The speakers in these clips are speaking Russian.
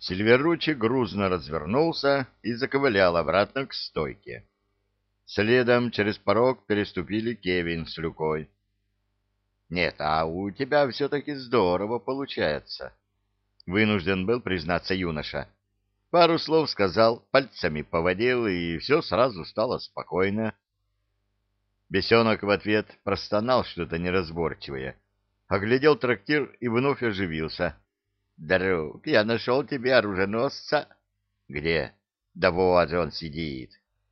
Сильверучи грузно развернулся и заковылял обратно к стойке. Следом через порог переступили Кевин с Люкой. — Нет, а у тебя все-таки здорово получается, — вынужден был признаться юноша. Пару слов сказал, пальцами поводил, и все сразу стало спокойно. Бесенок в ответ простонал что-то неразборчивое, оглядел трактир и вновь оживился. — Друг, я нашел тебе оруженосца. — Где? — Да вот же он сидит.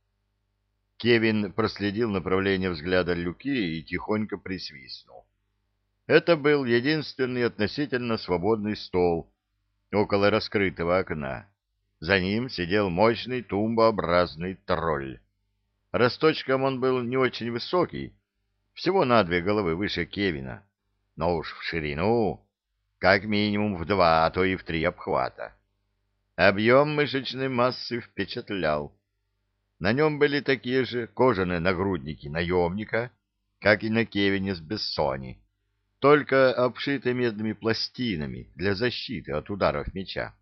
Кевин проследил направление взгляда Люки и тихонько присвистнул. Это был единственный относительно свободный стол около раскрытого окна. За ним сидел мощный тумбообразный тролль. Росточком он был не очень высокий, всего на 2 головы выше Кевина, но уж в ширину как минимум в 2, а то и в 3 обхвата. Объем мышечной массы впечатлял. На нем были такие же кожаные нагрудники наемника, как и на Кевине с Бессони, только обшиты медными пластинами для защиты от ударов меча.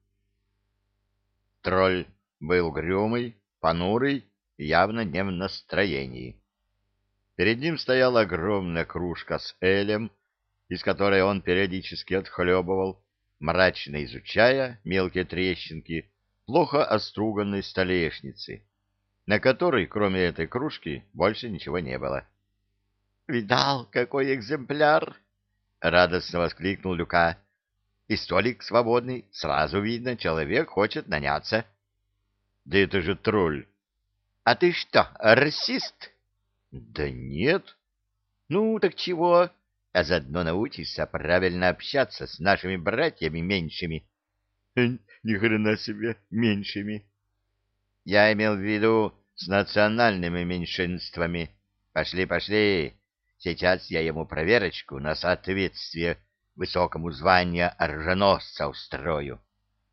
Тролль был угрюмый, понурый и явно не в настроении. Перед ним стояла огромная кружка с элем, из которой он периодически отхлебывал, мрачно изучая мелкие трещинки плохо оструганной столешницы, на которой, кроме этой кружки, больше ничего не было. — Видал, какой экземпляр! — радостно воскликнул Люка. — И столик свободный, сразу видно, человек хочет наняться. — Да это же тролль! — А ты что, расист? — Да нет. — Ну, так чего? А заодно научишься правильно общаться с нашими братьями меньшими. — Ни хрена себе, меньшими. — Я имел в виду с национальными меньшинствами. Пошли, пошли. Сейчас я ему проверочку на соответствие высокому званию оруженосца устрою.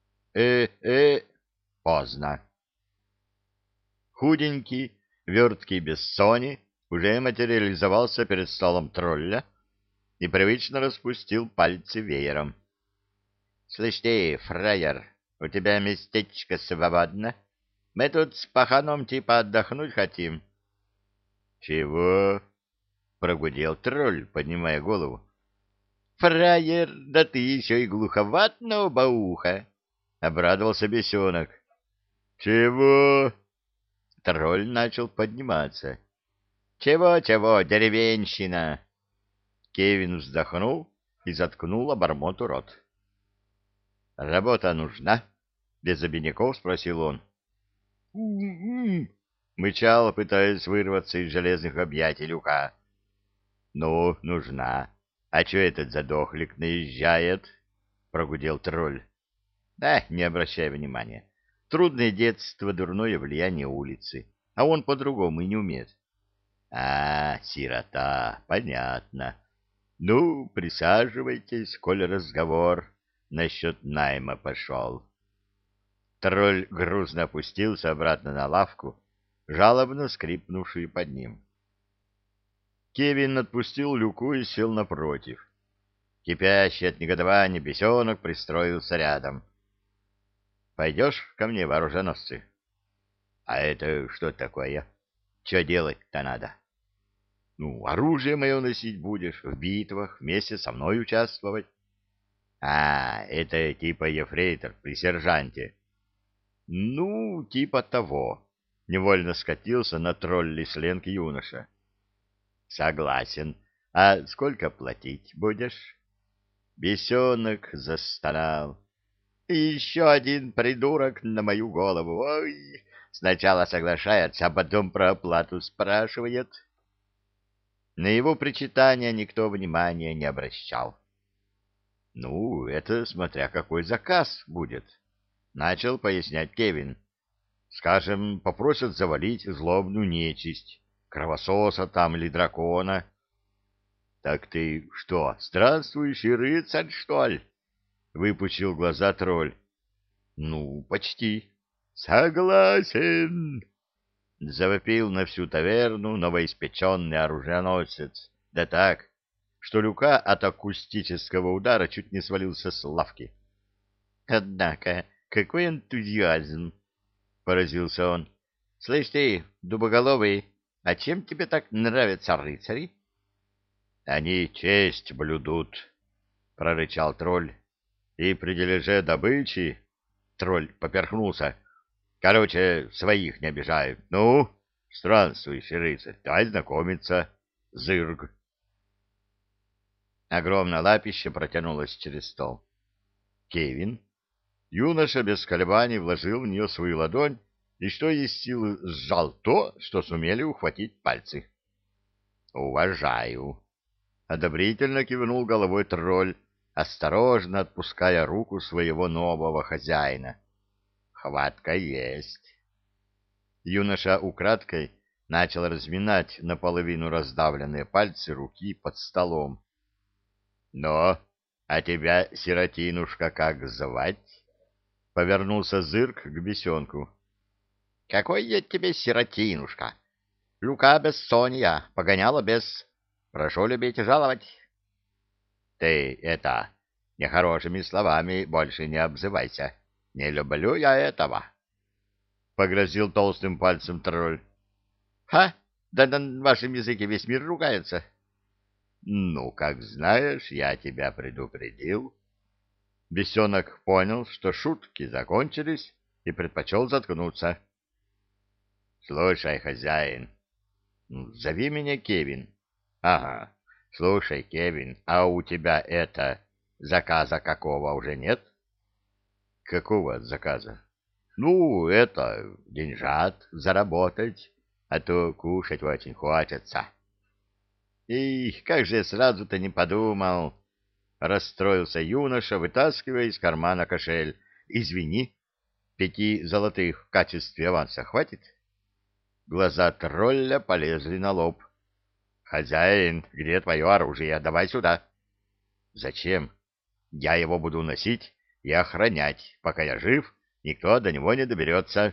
Поздно. Худенький, верткий Бессони уже материализовался перед столом тролля и привычно распустил пальцы веером. — Слышь ты, фраер, у тебя местечко свободно? Мы тут с паханом типа отдохнуть хотим. — Чего? — прогудел тролль, поднимая голову. — Фраер, да ты еще и глуховат на оба уха! — обрадовался бесенок. — Чего? Тролль начал подниматься. — Чего, деревенщина! Кевин вздохнул и заткнул обормоту рот. — Работа нужна? — без обиняков спросил он. — мычал, пытаясь вырваться из железных объятий Люка. — Ну, нужна. А чё этот задохлик наезжает? — прогудел тролль. — Да, не обращай внимания. Трудное детство, дурное влияние улицы. А он по-другому и не умеет. — А, сирота, понятно. Ну, присаживайтесь, коль разговор насчет найма пошел. Тролль грузно опустился обратно на лавку, жалобно скрипнувшую под ним. Кевин отпустил Люку и сел напротив. Кипящий от негодования бесенок пристроился рядом. — Пойдешь ко мне в оруженосцы? — А это что такое? Че делать-то надо? — Ну, оружие мое носить будешь, в битвах, вместе со мной участвовать. — А, это типа ефрейтор при сержанте. — Ну, типа того. Невольно скатился на тролли сленг юноша. — Согласен. А сколько платить будешь? Бесенок застонал. — И еще один придурок на мою голову. Ой, сначала соглашается, а потом про оплату спрашивает. На его причитания никто внимания не обращал. — Ну, это смотря какой заказ будет, — начал пояснять Кевин. — Скажем, попросят завалить злобную нечисть, кровососа там или дракона. — Так ты что, странствующий рыцарь, что ли? — выпучил глаза тролль. — Ну, почти. — Согласен! — завопил на всю таверну новоиспеченный оруженосец. Да так, что Люка от акустического удара чуть не свалился с лавки. — Однако какой энтузиазм! — поразился он. — Слышь ты, дубоголовый, а чем тебе так нравятся рыцари? — Они честь блюдут, — прорычал тролль. — И при дележе добычи... Тролль поперхнулся. — Короче, своих не обижаю. Ну, странствующий рыцарь, дай знакомиться. Зырг. Огромное лапище протянулось через стол. Кевин. Юноша без колебаний вложил в нее свою ладонь и, что есть силы, сжал то, что сумели ухватить пальцы. «Уважаю!» — одобрительно кивнул головой тролль, осторожно отпуская руку своего нового хозяина. «Хватка есть!» Юноша украдкой начал разминать наполовину раздавленные пальцы руки под столом. «Но, а тебя, сиротинушка, как звать?» — повернулся Зырк к бесенку. «Какой я тебе сиротинушка? Люка Бессония, погоняла без... Прошу любить и жаловать». «Ты это, нехорошими словами больше не обзывайся. Не люблю я этого», — погрозил толстым пальцем тролль. «Ха! Да на вашем языке весь мир ругается». «Ну, как знаешь, я тебя предупредил». Бесенок понял, что шутки закончились, и предпочел заткнуться. «Слушай, хозяин, зови меня Кевин». «Ага, слушай, Кевин, а у тебя заказа какого уже нет?» «Какого заказа?» «Ну, деньжат заработать, а то кушать очень хочется». «Ih, как же я сразу-то не подумал!» — расстроился юноша, вытаскивая из кармана кошель. «Извини, 5 золотых в качестве аванса хватит?» Глаза тролля полезли на лоб. «Хозяин, где твое оружие? Давай сюда!» «Зачем? Я его буду носить и охранять. Пока я жив, никто до него не доберется».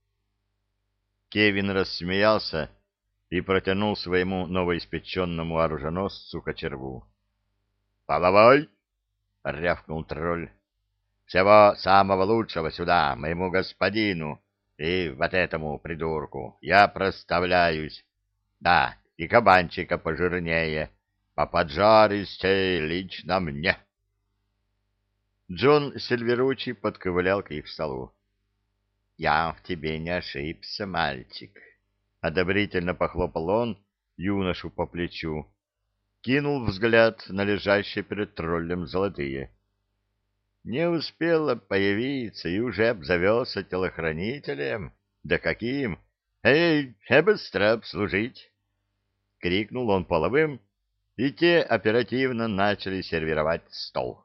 Кевин рассмеялся и протянул своему новоиспеченному оруженосцу кочергу. «Половой!» — рявкнул тролль. «Всего самого лучшего сюда, моему господину, и вот этому придурку. Я проставляюсь. Да, и кабанчика пожирнее, поподжаристей лично мне». Джон Сильверучи подковылял к их столу. «Я в тебе не ошибся, мальчик», — одобрительно похлопал он юношу по плечу. Кинул взгляд на лежащие перед троллем золотые. Не успела появиться и уже обзавелся телохранителем. Да каким? «Эй, быстро обслужить!» — крикнул он половым, и те оперативно начали сервировать стол.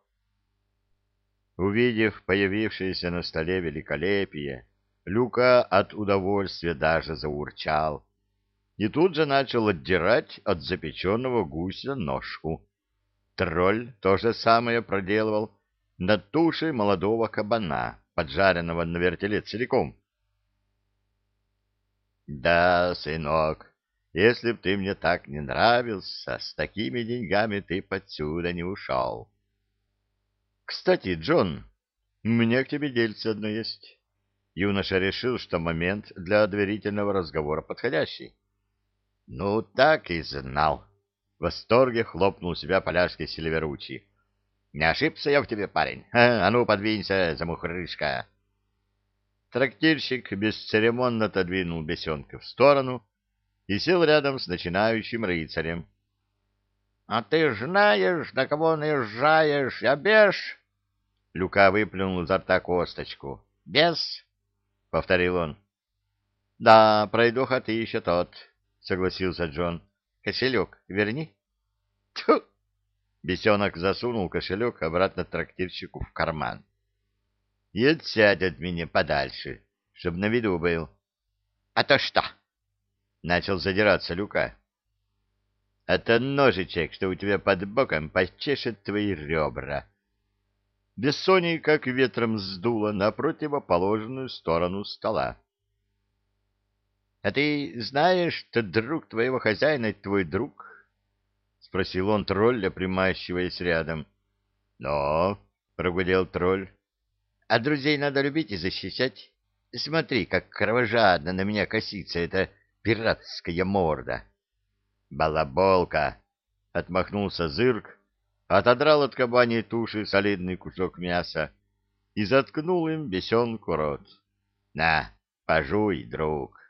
Увидев появившееся на столе великолепие, Люка от удовольствия даже заурчал и тут же начал отдирать от запеченного гуся ножку. Тролль то же самое проделывал над тушей молодого кабана, поджаренного на вертеле целиком. «Да, сынок, если б ты мне так не нравился, с такими деньгами ты подсюда не ушел». «Кстати, Джон, у меня к тебе дельце одно есть». Юноша решил, что момент для доверительного разговора подходящий. «Ну, так и знал!» — в восторге хлопнул себя поляшки Сильверучи. «Не ошибся я в тебе, парень? А ну, подвинься, замухрышка!» Трактирщик бесцеремонно отодвинул бесенка в сторону и сел рядом с начинающим рыцарем. — А ты знаешь, на кого наезжаешь, я беш? Люка выплюнул изо рта косточку. — Бес? — повторил он. — Да, пройдоха ты еще тот, — согласился Джон. — Кошелек верни. — Тьфу! Бесенок засунул кошелек обратно трактирщику в карман. — И отсядь от меня подальше, чтоб на виду был. — А то что? — начал задираться Люка. — Это ножичек, что у тебя под боком, почешет твои ребра. Бессоний как ветром сдуло на противоположную сторону стола. — А ты знаешь, что друг твоего хозяина твой друг? — спросил он тролля, примащиваясь рядом. — Но, — прогудел тролль. — А друзей надо любить и защищать. Смотри, как кровожадно на меня косится эта пиратская морда. Балаболка! — отмахнулся Зырк, отодрал от кабаньей туши солидный кусок мяса и заткнул им бесенку рот. — На, пожуй, друг.